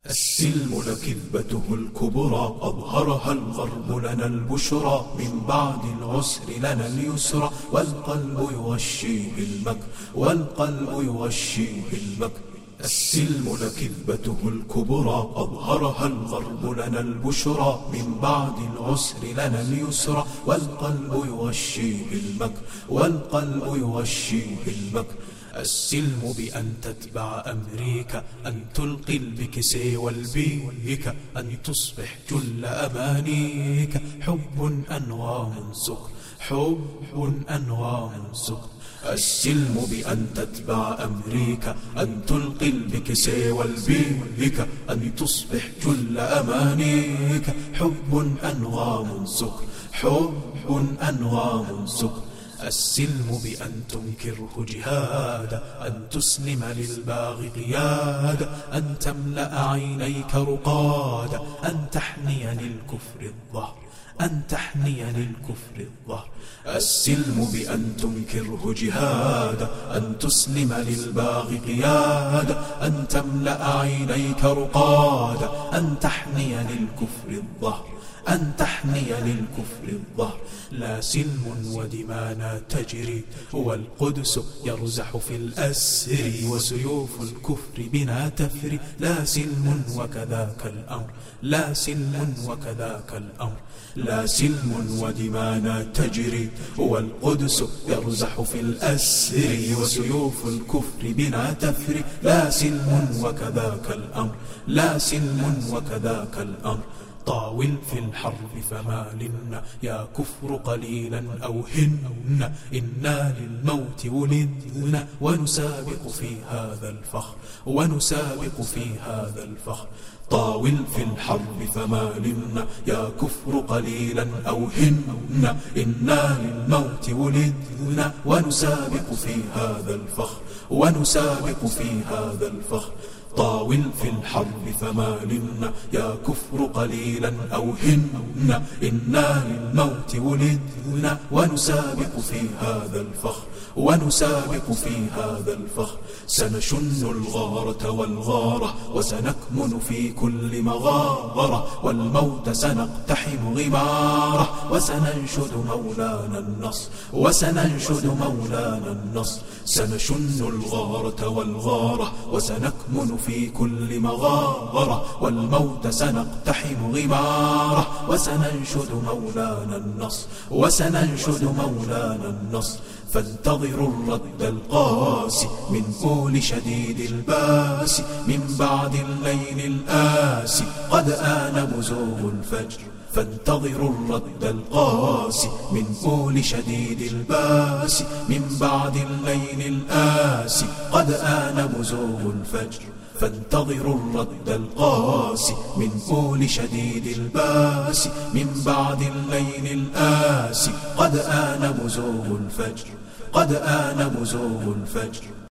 السلم لكذبته الكبرى أظهرها الغرب لنا البشرى من بعد العسر لنا اليسرى والقلب يغشيه المكر السلم لكذبته الكبرى أظهرها الغرب لنا البشرى من بعد العسر لنا اليسرى والقلب يغشيه المكر السلم بأن تتبع أمريكا، أن تلقي البكس والبيك، أن تصبح جل أمانيك حب أنوام سكر السلم بأن تتبع أمريكا، أن تلقي البكس والبيك، أن تصبح جل أمانيك حب أنوام سكر السلم بأن تنكره جهادا، أن تسلم للباغي قيادا، أن تملأ عينيك رقادا، أن تحني للكفر الظهر السلم بأن تنكره جهادا، أن تسلم للباغي قيادا، أن تملأ عينيك رقادا، أن تحني للكفر الظهر لا سلم ودمانا تجري والقدس يرزح في الأسر وسيوف الكفر بنا تفري لا سلم وكذاك الأمر لا سلم ودمانا تجري والقدس يرزح في الأسر وسيوف الكفر بنا تفري لا سلم وكذاك الأمر طاول في الحرب فما لنا يا كفر قليلا أو هن إنا للموت ولدنا ونسابق في هذا الفخر طاول في الحرب فما لنا يا كفر قليلا أو هن إنا للموت ولدنا ونسابق في هذا الفخر طاول في الحرب فما لنا يا كفر قليلا أو هن إنا للموت ولدنا ونسابق في هذا الفخر سنشن الغارة والغارة وسنكمن في كل مغارة والموت سنقتحم غماره وسننشد مولانا النصر سنشن الغارة والغارة وسنكمن في كل مغارة والموت سنقتحم غماره وسننشد مولانا النصر فانتظروا الرد القاسي من قول شديد الباس من بعد الليل الآسي قد آن بزوغ الفجر فانتظروا الرد القاسي من قول شديد الباس من بعد الليل الآسي قد آن بزوغ الفجر فانتظروا الرد القاسي من قول شديد الباس من بعد الليل الآسي قد آن بزوغ الفجر